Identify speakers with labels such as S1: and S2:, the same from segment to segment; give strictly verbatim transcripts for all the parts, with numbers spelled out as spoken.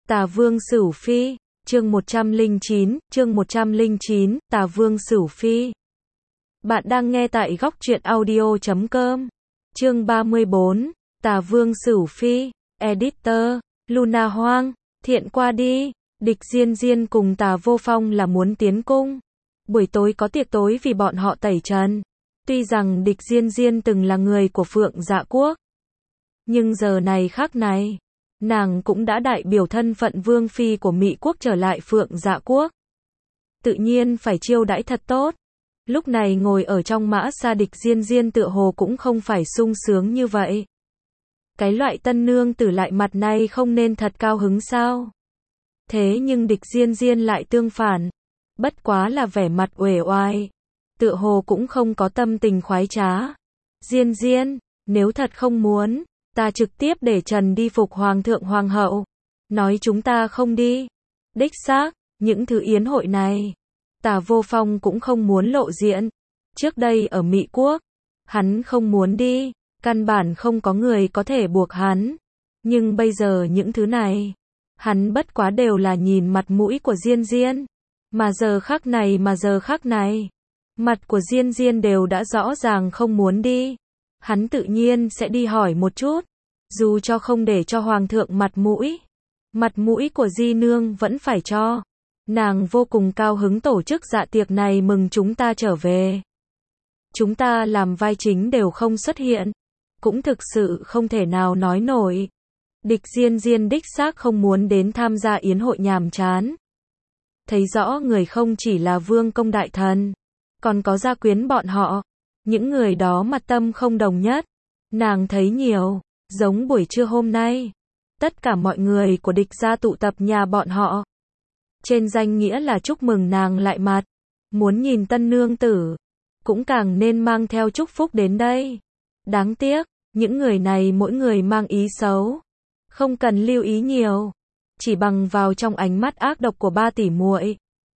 S1: Tà Vương Sửu Phi, chương một trăm lẻ chín, chương một trăm lẻ chín, Tà Vương Sửu Phi. Bạn đang nghe tại góc truyện audio chấm com. Chương ba mươi bốn, Tà Vương Sửu Phi, Editor, Luna Hoang, thiện qua đi, Địch Diên Diên cùng Tà Vô Phong là muốn tiến cung. Buổi tối có tiệc tối vì bọn họ tẩy trần. Tuy rằng Địch Diên Diên từng là người của Phượng Dạ Quốc, nhưng giờ này khác này, nàng cũng đã đại biểu thân phận vương phi của Mị Quốc trở lại Phượng Dạ Quốc. Tự nhiên phải chiêu đãi thật tốt. Lúc này ngồi ở trong mã xa Địch Diên Diên tựa hồ cũng không phải sung sướng như vậy. Cái loại tân nương tử lại mặt này không nên thật cao hứng sao? Thế nhưng Địch Diên Diên lại tương phản. Bất quá là vẻ mặt uể oải, tựa hồ cũng không có tâm tình khoái trá. Diên Diên, nếu thật không muốn, ta trực tiếp để Trần đi phục hoàng thượng hoàng hậu. Nói chúng ta không đi. Đích xác, những thứ yến hội này, Tà Vô Phong cũng không muốn lộ diện. Trước đây ở Mị Quốc, hắn không muốn đi, căn bản không có người có thể buộc hắn. Nhưng bây giờ những thứ này, hắn bất quá đều là nhìn mặt mũi của Diên Diên. Mà giờ khắc này mà giờ khắc này, mặt của Diên Diên đều đã rõ ràng không muốn đi. Hắn tự nhiên sẽ đi hỏi một chút, dù cho không để cho hoàng thượng mặt mũi, mặt mũi của Di Nương vẫn phải cho. Nàng vô cùng cao hứng tổ chức dạ tiệc này mừng chúng ta trở về. Chúng ta làm vai chính đều không xuất hiện, cũng thực sự không thể nào nói nổi. Địch Diên Diên đích xác không muốn đến tham gia yến hội nhàm chán. Thấy rõ người không chỉ là vương công đại thần, còn có gia quyến bọn họ. Những người đó mặt tâm không đồng nhất. Nàng thấy nhiều, giống buổi trưa hôm nay. Tất cả mọi người của địch gia tụ tập nhà bọn họ. Trên danh nghĩa là chúc mừng nàng lại mặt. Muốn nhìn tân nương tử, cũng càng nên mang theo chúc phúc đến đây. Đáng tiếc, những người này mỗi người mang ý xấu. Không cần lưu ý nhiều. Chỉ bằng vào trong ánh mắt ác độc của ba tỷ muội.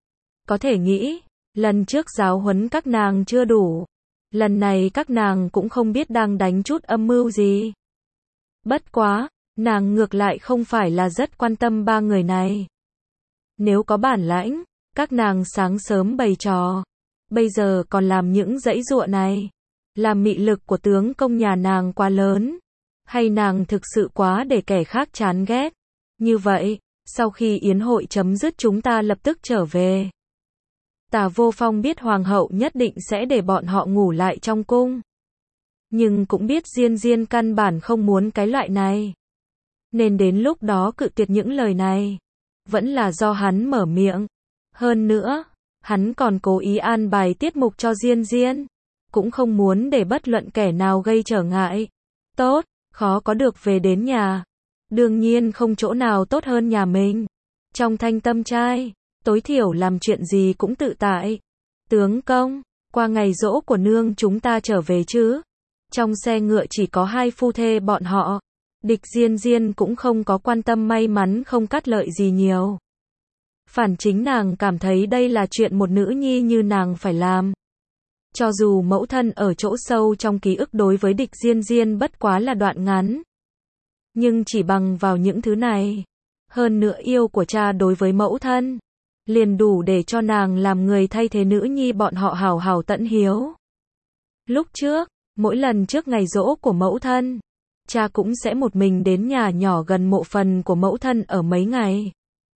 S1: Có thể nghĩ, lần trước giáo huấn các nàng chưa đủ. Lần này các nàng cũng không biết đang đánh chút âm mưu gì. Bất quá, nàng ngược lại không phải là rất quan tâm ba người này. Nếu có bản lãnh, các nàng sáng sớm bày trò. Bây giờ còn làm những dãy dụa này. Làm mị lực của tướng công nhà nàng quá lớn. Hay nàng thực sự quá để kẻ khác chán ghét. Như vậy, sau khi yến hội chấm dứt chúng ta lập tức trở về. Tà Vô Phong biết hoàng hậu nhất định sẽ để bọn họ ngủ lại trong cung. Nhưng cũng biết Diên Diên căn bản không muốn cái loại này. Nên đến lúc đó cự tuyệt những lời này. Vẫn là do hắn mở miệng. Hơn nữa, hắn còn cố ý an bài tiết mục cho Diên Diên. Cũng không muốn để bất luận kẻ nào gây trở ngại. Tốt, khó có được về đến nhà. Đương nhiên không chỗ nào tốt hơn nhà mình. Trong thanh tâm trai, tối thiểu làm chuyện gì cũng tự tại. Tướng công, qua ngày giỗ của nương chúng ta trở về chứ. Trong xe ngựa chỉ có hai phu thê bọn họ. Địch Diên Diên cũng không có quan tâm may mắn không cắt lợi gì nhiều. Phản chính nàng cảm thấy đây là chuyện một nữ nhi như nàng phải làm. Cho dù mẫu thân ở chỗ sâu trong ký ức đối với Địch Diên Diên bất quá là đoạn ngắn. Nhưng chỉ bằng vào những thứ này, hơn nữa yêu của cha đối với mẫu thân, liền đủ để cho nàng làm người thay thế nữ nhi bọn họ hào hào tận hiếu. Lúc trước, mỗi lần trước ngày giỗ của mẫu thân, cha cũng sẽ một mình đến nhà nhỏ gần mộ phần của mẫu thân ở mấy ngày.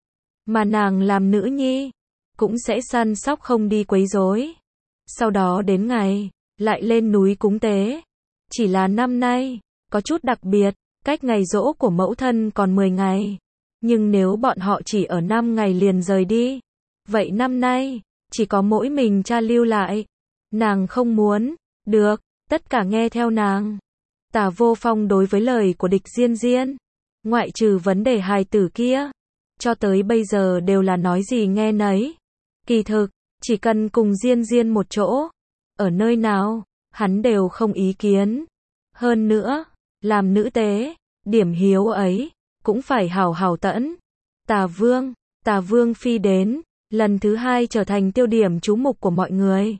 S1: Mà nàng làm nữ nhi, cũng sẽ săn sóc không đi quấy rối. Sau đó đến ngày, lại lên núi cúng tế. Chỉ là năm nay, có chút đặc biệt, cách ngày giỗ của mẫu thân còn mười ngày. Nhưng nếu bọn họ chỉ ở năm ngày liền rời đi, vậy năm nay, chỉ có mỗi mình cha lưu lại. Nàng không muốn, được, tất cả nghe theo nàng. Tà Vô Phong đối với lời của Địch Diên Diên, ngoại trừ vấn đề hài tử kia, cho tới bây giờ đều là nói gì nghe nấy. Kỳ thực, chỉ cần cùng Diên Diên một chỗ, ở nơi nào, hắn đều không ý kiến. Hơn nữa, làm nữ tế, điểm hiếu ấy, cũng phải hào hào tẫn. Tà Vương, Tà Vương Phi đến, lần thứ hai trở thành tiêu điểm chú mục của mọi người.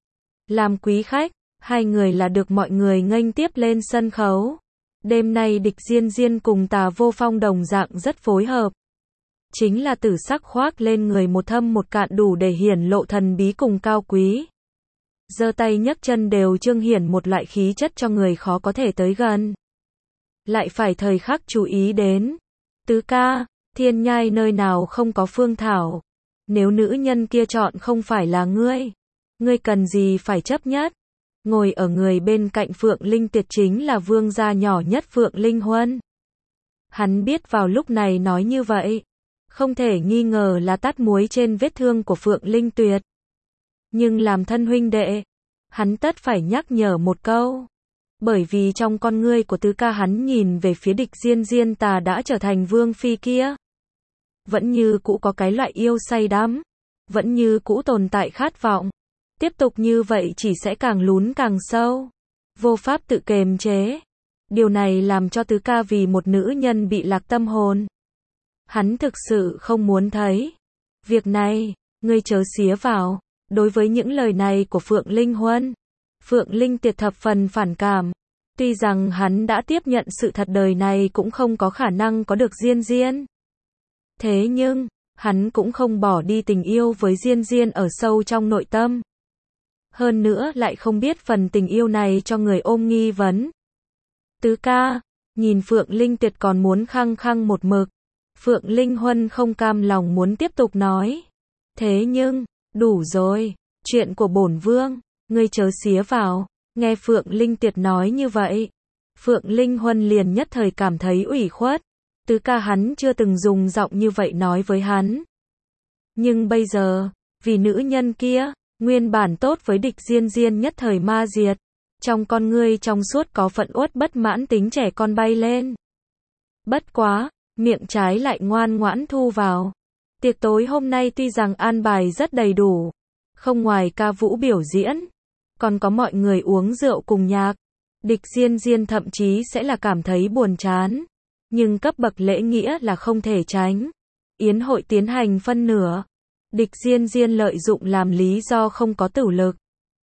S1: Làm quý khách, hai người là được mọi người nghênh tiếp lên sân khấu. Đêm nay Địch Diên Diên cùng Tà Vô Phong đồng dạng rất phối hợp. chính là tử sắc khoác lên người một thâm một cạn đủ để hiển lộ thần bí cùng cao quý. Giơ tay nhấc chân đều trưng hiển một loại khí chất cho người khó có thể tới gần. Lại phải thời khắc chú ý đến. Tứ ca, thiên nhai nơi nào không có phương thảo. Nếu nữ nhân kia chọn không phải là ngươi, ngươi cần gì phải chấp nhất. Ngồi ở người bên cạnh Phượng Linh Tuyệt chính là vương gia nhỏ nhất Phượng Linh Huân. Hắn biết vào lúc này nói như vậy, không thể nghi ngờ là tát muối trên vết thương của Phượng Linh Tuyệt. Nhưng làm thân huynh đệ, hắn tất phải nhắc nhở một câu. Bởi vì trong con ngươi của tứ ca hắn nhìn về phía địch Diên Diên tà đã trở thành vương phi kia. Vẫn như cũ có cái loại yêu say đắm. Vẫn như cũ tồn tại khát vọng. Tiếp tục như vậy chỉ sẽ càng lún càng sâu. Vô pháp tự kềm chế. Điều này làm cho tứ ca vì một nữ nhân bị lạc tâm hồn. Hắn thực sự không muốn thấy. Việc này, ngươi chớ xía vào. Đối với những lời này của Phượng Linh Huân, Phượng Linh Tuyệt thập phần phản cảm. Tuy rằng hắn đã tiếp nhận sự thật đời này cũng không có khả năng có được Diên Diên. Thế nhưng, hắn cũng không bỏ đi tình yêu với Diên Diên ở sâu trong nội tâm. Hơn nữa lại không biết phần tình yêu này cho người ôm nghi vấn. Tứ ca, nhìn Phượng Linh Tuyệt còn muốn khăng khăng một mực. Phượng Linh Huân không cam lòng muốn tiếp tục nói. Thế nhưng, đủ rồi, chuyện của bổn vương, ngươi chớ xía vào. Nghe Phượng Linh Tuyệt nói như vậy, Phượng Linh Huân liền nhất thời cảm thấy ủy khuất. Tứ ca hắn chưa từng dùng giọng như vậy nói với hắn. Nhưng bây giờ, vì nữ nhân kia, nguyên bản tốt với địch Diên Diên nhất thời ma diệt. Trong con ngươi trong suốt có phận uất bất mãn tính trẻ con bay lên. Bất quá, miệng trái lại ngoan ngoãn thu vào. Tiệc tối hôm nay tuy rằng an bài rất đầy đủ, không ngoài ca vũ biểu diễn, còn có mọi người uống rượu cùng nhạc. Địch Diên Diên thậm chí sẽ là cảm thấy buồn chán, nhưng cấp bậc lễ nghĩa là không thể tránh. Yến hội tiến hành phân nửa, địch Diên Diên lợi dụng làm lý do không có tử lực.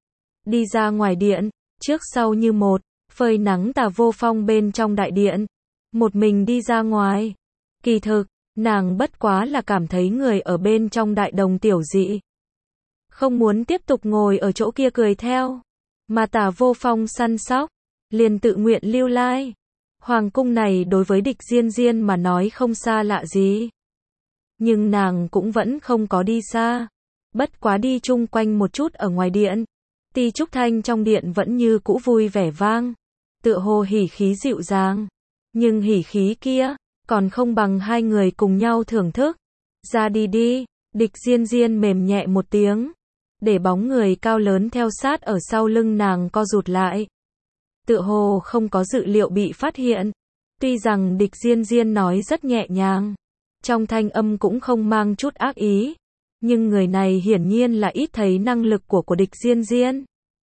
S1: Đi ra ngoài điện, trước sau như một, phơi nắng tà vô phong bên trong đại điện. Một mình đi ra ngoài. Kỳ thực, nàng bất quá là cảm thấy người ở bên trong đại đồng tiểu dị. Không muốn tiếp tục ngồi ở chỗ kia cười theo. Mà tà vô phong săn sóc, liền tự nguyện lưu lai. Hoàng cung này đối với địch Diên Diên mà nói không xa lạ gì. Nhưng nàng cũng vẫn không có đi xa. Bất quá đi chung quanh một chút ở ngoài điện. Ti trúc thanh trong điện vẫn như cũ vui vẻ vang. Tựa hồ hỉ khí dịu dàng. Nhưng hỉ khí kia, còn không bằng hai người cùng nhau thưởng thức. Ra đi đi, địch Diên Diên mềm nhẹ một tiếng. Để bóng người cao lớn theo sát ở sau lưng nàng co rụt lại. Tựa hồ không có dự liệu bị phát hiện. Tuy rằng địch Diên Diên nói rất nhẹ nhàng. Trong thanh âm cũng không mang chút ác ý. Nhưng người này hiển nhiên là ít thấy năng lực của của địch Diên Diên.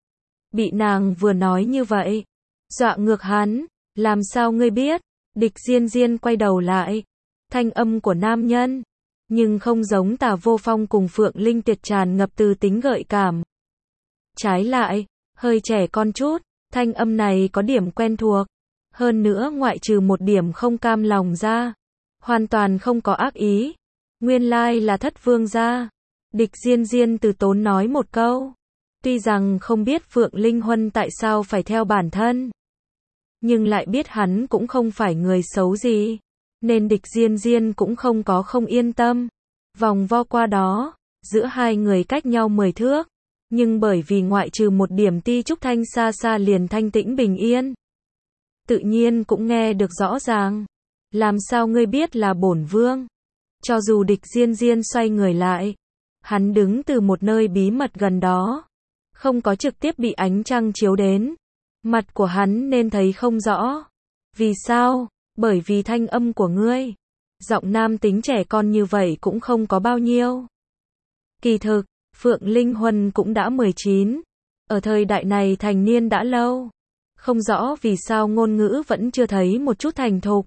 S1: Bị nàng vừa nói như vậy, dọa ngược hắn. Làm sao ngươi biết? Địch Diên Diên quay đầu lại. Thanh âm của nam nhân. Nhưng không giống tà vô phong cùng Phượng Linh Tuyệt tràn ngập từ tính gợi cảm. Trái lại, hơi trẻ con chút. Thanh âm này có điểm quen thuộc. Hơn nữa ngoại trừ một điểm không cam lòng ra. Hoàn toàn không có ác ý. Nguyên lai là thất vương gia. Địch Diên Diên từ tốn nói một câu. Tuy rằng không biết Phượng Linh Huân tại sao phải theo bản thân. Nhưng lại biết hắn cũng không phải người xấu gì. Nên địch Diên Diên cũng không có không yên tâm. Vòng vo qua đó, giữa hai người cách nhau mười thước. Nhưng bởi vì ngoại trừ một điểm ti trúc thanh xa xa liền thanh tĩnh bình yên. Tự nhiên cũng nghe được rõ ràng. Làm sao ngươi biết là bổn vương? Cho dù địch Diên Diên xoay người lại. Hắn đứng từ một nơi bí mật gần đó. Không có trực tiếp bị ánh trăng chiếu đến. Mặt của hắn nên thấy không rõ. Vì sao? Bởi vì thanh âm của ngươi. Giọng nam tính trẻ con như vậy cũng không có bao nhiêu. Kỳ thực, Phượng Linh Huân cũng đã mười chín. Ở thời đại này thành niên đã lâu. Không rõ vì sao ngôn ngữ vẫn chưa thấy một chút thành thục.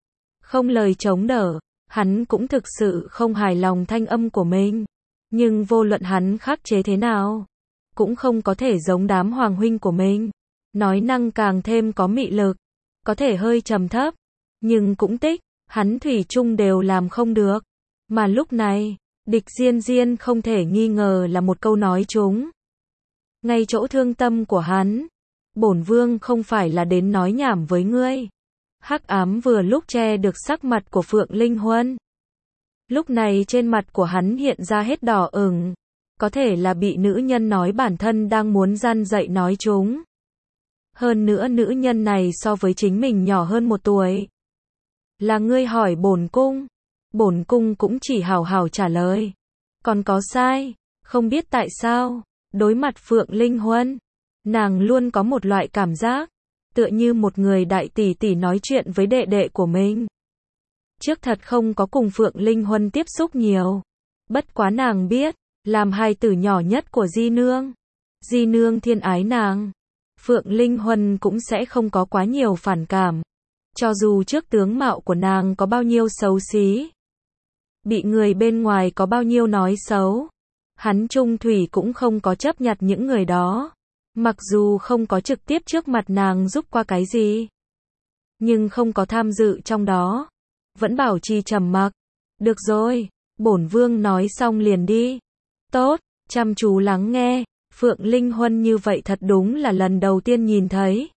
S1: Không lời chống đỡ, hắn cũng thực sự không hài lòng thanh âm của mình. Nhưng vô luận hắn khắc chế thế nào, cũng không có thể giống đám hoàng huynh của mình. Nói năng càng thêm có mị lực, có thể hơi trầm thấp, nhưng cũng tích, hắn thủy chung đều làm không được. Mà lúc này, Địch Diên Diên không thể nghi ngờ là một câu nói trúng ngay chỗ thương tâm của hắn. Bổn vương không phải là đến nói nhảm với ngươi. Hắc ám vừa lúc che được sắc mặt của Phượng Linh Huân. Lúc này trên mặt của hắn hiện ra hết đỏ ửng. Có thể là bị nữ nhân nói bản thân đang muốn gian dạy nói chúng. Hơn nữa nữ nhân này so với chính mình nhỏ hơn một tuổi. Là ngươi hỏi bổn cung. Bổn cung cũng chỉ hào hào trả lời. Còn có sai, không biết tại sao, đối mặt Phượng Linh Huân, nàng luôn có một loại cảm giác, tựa như một người đại tỷ tỷ nói chuyện với đệ đệ của mình. Trước thật không có cùng Phượng Linh Huân tiếp xúc nhiều. Bất quá nàng biết, làm hài tử nhỏ nhất của Di Nương. Di Nương thiên ái nàng. Phượng Linh Huân cũng sẽ không có quá nhiều phản cảm. Cho dù trước tướng mạo của nàng có bao nhiêu xấu xí, bị người bên ngoài có bao nhiêu nói xấu, hắn trung thủy cũng không có chấp nhặt những người đó. Mặc dù không có trực tiếp trước mặt nàng giúp qua cái gì, nhưng không có tham dự trong đó, vẫn bảo trì trầm mặc. Được rồi, bổn vương nói xong liền đi. Tốt, chăm chú lắng nghe. Phượng Linh Huân như vậy thật đúng là lần đầu tiên nhìn thấy.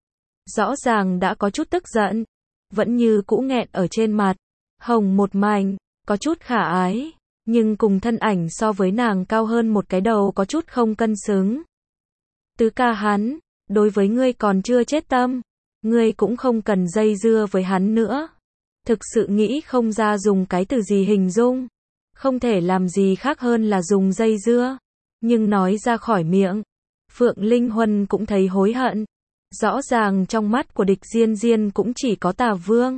S1: Rõ ràng đã có chút tức giận, vẫn như cũ nghẹn ở trên mặt, hồng một mảnh, có chút khả ái, nhưng cùng thân ảnh so với nàng cao hơn một cái đầu có chút không cân xứng. Tứ ca hắn, đối với ngươi còn chưa chết tâm, ngươi cũng không cần dây dưa với hắn nữa. Thực sự nghĩ không ra dùng cái từ gì hình dung, không thể làm gì khác hơn là dùng dây dưa, nhưng nói ra khỏi miệng, Phượng Linh Huân cũng thấy hối hận. Rõ ràng trong mắt của Địch Diên Diên cũng chỉ có Tà Vương.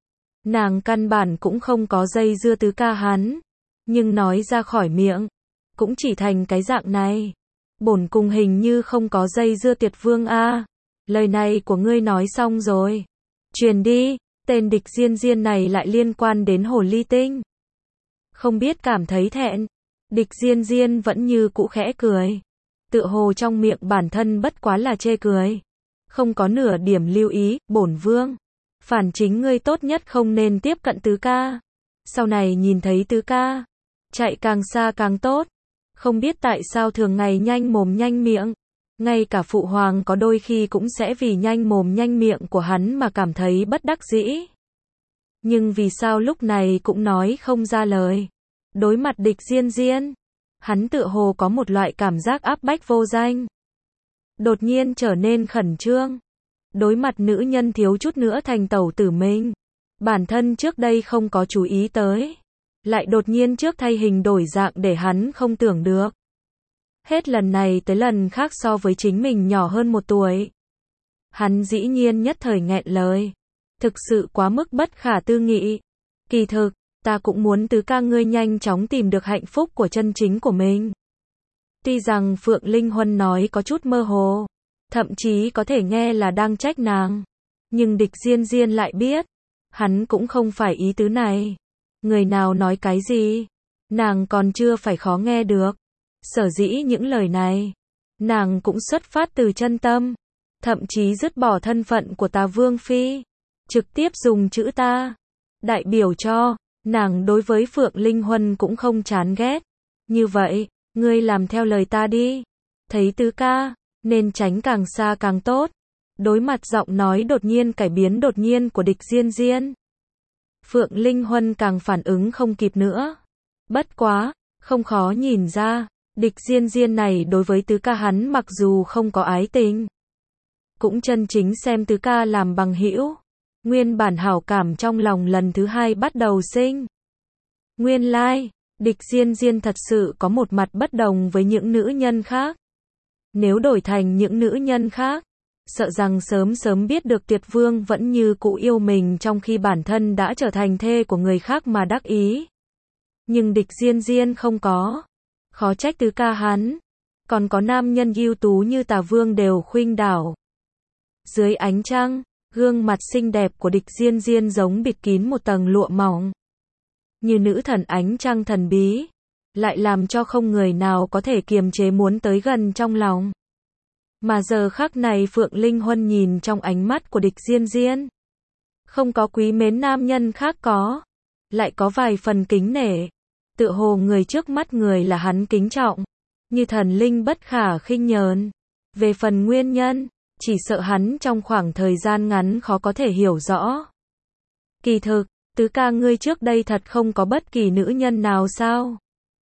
S1: Nàng căn bản cũng không có dây dưa tứ ca hắn, nhưng nói ra khỏi miệng, cũng chỉ thành cái dạng này. Bổn cung hình như không có dây dưa Tiệt Vương a. Lời này của ngươi nói xong rồi. Truyền đi, tên Địch Diên Diên này lại liên quan đến Hồ Ly Tinh. Không biết cảm thấy thẹn, Địch Diên Diên vẫn như cũ khẽ cười. Tựa hồ trong miệng bản thân bất quá là chê cười. Không có nửa điểm lưu ý, bổn vương. Phản chính ngươi tốt nhất không nên tiếp cận tứ ca. Sau này nhìn thấy tứ ca, chạy càng xa càng tốt. Không biết tại sao thường ngày nhanh mồm nhanh miệng. Ngay cả phụ hoàng có đôi khi cũng sẽ vì nhanh mồm nhanh miệng của hắn mà cảm thấy bất đắc dĩ. Nhưng vì sao lúc này cũng nói không ra lời. Đối mặt Địch Diên Diên, hắn tựa hồ có một loại cảm giác áp bách vô danh. Đột nhiên trở nên khẩn trương. Đối mặt nữ nhân thiếu chút nữa thành tẩu tử mình. Bản thân trước đây không có chú ý tới. Lại đột nhiên trước thay hình đổi dạng để hắn không tưởng được. Hết lần này tới lần khác so với chính mình nhỏ hơn một tuổi. Hắn dĩ nhiên nhất thời nghẹn lời. Thực sự quá mức bất khả tư nghị. Kỳ thực, ta cũng muốn tứ ca ngươi nhanh chóng tìm được hạnh phúc của chân chính của mình. Tuy rằng Phượng Linh Huân nói có chút mơ hồ, thậm chí có thể nghe là đang trách nàng, nhưng Địch Diên Diên lại biết, hắn cũng không phải ý tứ này. Người nào nói cái gì, nàng còn chưa phải khó nghe được. Sở dĩ những lời này, nàng cũng xuất phát từ chân tâm, thậm chí dứt bỏ thân phận của Tà Vương Phi, trực tiếp dùng chữ ta, đại biểu cho, nàng đối với Phượng Linh Huân cũng không chán ghét. Như vậy, ngươi làm theo lời ta đi. Thấy tứ ca, nên tránh càng xa càng tốt. Đối mặt giọng nói đột nhiên cải biến đột nhiên của Địch Diên Diên, Phượng Linh Huân càng phản ứng không kịp nữa. Bất quá, không khó nhìn ra, Địch Diên Diên này đối với tứ ca hắn mặc dù không có ái tình, cũng chân chính xem tứ ca làm bằng hữu. Nguyên bản hảo cảm trong lòng lần thứ hai bắt đầu sinh. Nguyên lai, like, Địch Diên Diên thật sự có một mặt bất đồng với những nữ nhân khác. Nếu đổi thành những nữ nhân khác, sợ rằng sớm sớm biết được Tiệt Vương vẫn như cũ yêu mình trong khi bản thân đã trở thành thê của người khác mà đắc ý. Nhưng Địch Diên Diên không có. Khó trách tứ ca hắn, còn có nam nhân ưu tú như Tà Vương đều khuynh đảo. Dưới ánh trăng, gương mặt xinh đẹp của Địch Diên Diên giống bịt kín một tầng lụa mỏng. Như nữ thần ánh trăng thần bí, lại làm cho không người nào có thể kiềm chế muốn tới gần trong lòng. Mà giờ khắc này Phượng Linh Huân nhìn trong ánh mắt của Địch Diên Diên, không có quý mến nam nhân khác có. lại có vài phần kính nể. Tựa hồ người trước mắt người là hắn kính trọng, như thần linh bất khả khinh nhờn. Về phần nguyên nhân, chỉ sợ hắn trong khoảng thời gian ngắn khó có thể hiểu rõ. Kỳ thực, tứ ca ngươi trước đây thật không có bất kỳ nữ nhân nào sao?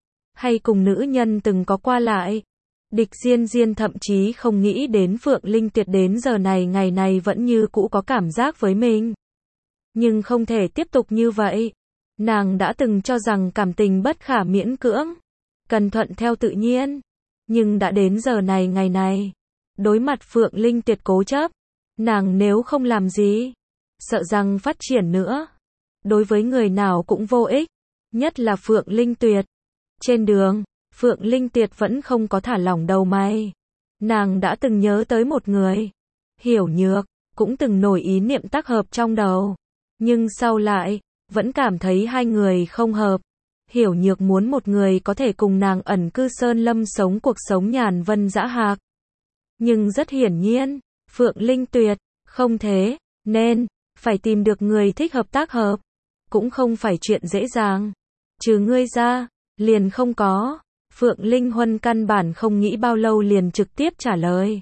S1: Hay cùng nữ nhân từng có qua lại? Địch Diên Diên thậm chí không nghĩ đến Phượng Linh Tuyệt đến giờ này ngày này vẫn như cũ có cảm giác với mình. Nhưng không thể tiếp tục như vậy. Nàng đã từng cho rằng cảm tình bất khả miễn cưỡng, cần thuận theo tự nhiên. Nhưng đã đến giờ này ngày này, đối mặt Phượng Linh Tuyệt cố chấp, nàng nếu không làm gì, sợ rằng phát triển nữa, đối với người nào cũng vô ích, nhất là Phượng Linh Tuyệt. Trên đường, Phượng Linh Tuyệt vẫn không có thả lỏng đầu mày. Nàng đã từng nhớ tới một người, Hiểu Nhược, cũng từng nổi ý niệm tác hợp trong đầu. Nhưng sau lại, vẫn cảm thấy hai người không hợp. Hiểu Nhược muốn một người có thể cùng nàng ẩn cư sơn lâm sống cuộc sống nhàn vân dã hạc. Nhưng rất hiển nhiên, Phượng Linh Tuyệt, không thế, nên, phải tìm được người thích hợp tác hợp. Cũng không phải chuyện dễ dàng. Trừ ngươi ra, liền không có. Phượng Linh Huân căn bản không nghĩ bao lâu liền trực tiếp trả lời.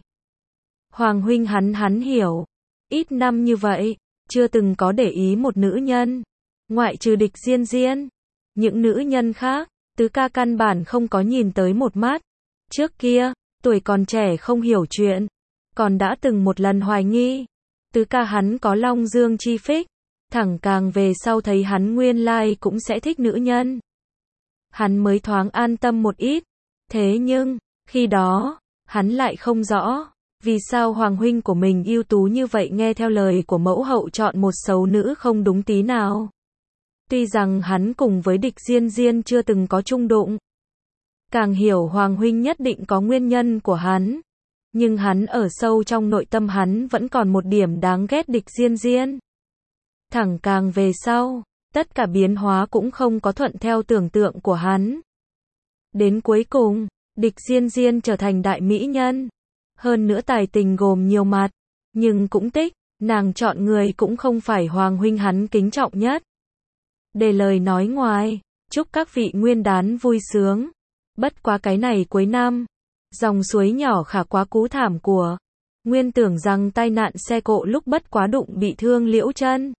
S1: Hoàng huynh hắn hắn hiểu. Ít năm như vậy, chưa từng có để ý một nữ nhân. Ngoại trừ Địch Diên Diên. Những nữ nhân khác, tứ ca căn bản không có nhìn tới một mắt. Trước kia, tuổi còn trẻ không hiểu chuyện. Còn đã từng một lần hoài nghi. Tứ ca hắn có long dương chi phích. Thẳng càng về sau thấy hắn nguyên lai cũng sẽ thích nữ nhân. Hắn mới thoáng an tâm một ít. Thế nhưng, khi đó, hắn lại không rõ, vì sao hoàng huynh của mình ưu tú như vậy nghe theo lời của mẫu hậu chọn một xấu nữ không đúng tí nào. Tuy rằng hắn cùng với Địch Diên Diên chưa từng có chung đụng. Càng hiểu hoàng huynh nhất định có nguyên nhân của hắn. Nhưng hắn ở sâu trong nội tâm hắn vẫn còn một điểm đáng ghét Địch Diên Diên. Thẳng càng về sau, tất cả biến hóa cũng không có thuận theo tưởng tượng của hắn. Đến cuối cùng, Địch Diên Diên trở thành đại mỹ nhân. Hơn nữa tài tình gồm nhiều mặt. Nhưng cũng tích, nàng chọn người cũng không phải hoàng huynh hắn kính trọng nhất. Để lời nói ngoài, chúc các vị nguyên đán vui sướng. Bất quá cái này cuối năm, dòng suối nhỏ khả quá cú thảm của. Nguyên tưởng rằng tai nạn xe cộ lúc bất quá đụng bị thương liễu chân.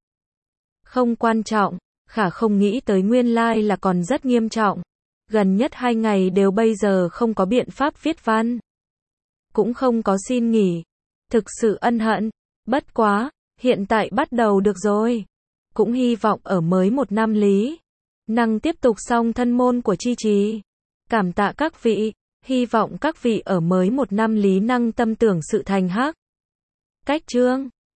S1: Không quan trọng, khả không nghĩ tới nguyên lai là còn rất nghiêm trọng. Gần nhất hai ngày đều bây giờ không có biện pháp viết văn. Cũng không có xin nghỉ. Thực sự ân hận. Bất quá, hiện tại bắt đầu được rồi. Cũng hy vọng ở mới một năm lý. Năng tiếp tục xong thân môn của Chi Trì. Cảm tạ các vị. Hy vọng các vị ở mới một năm lý năng tâm tưởng sự thành hắc. Cách chương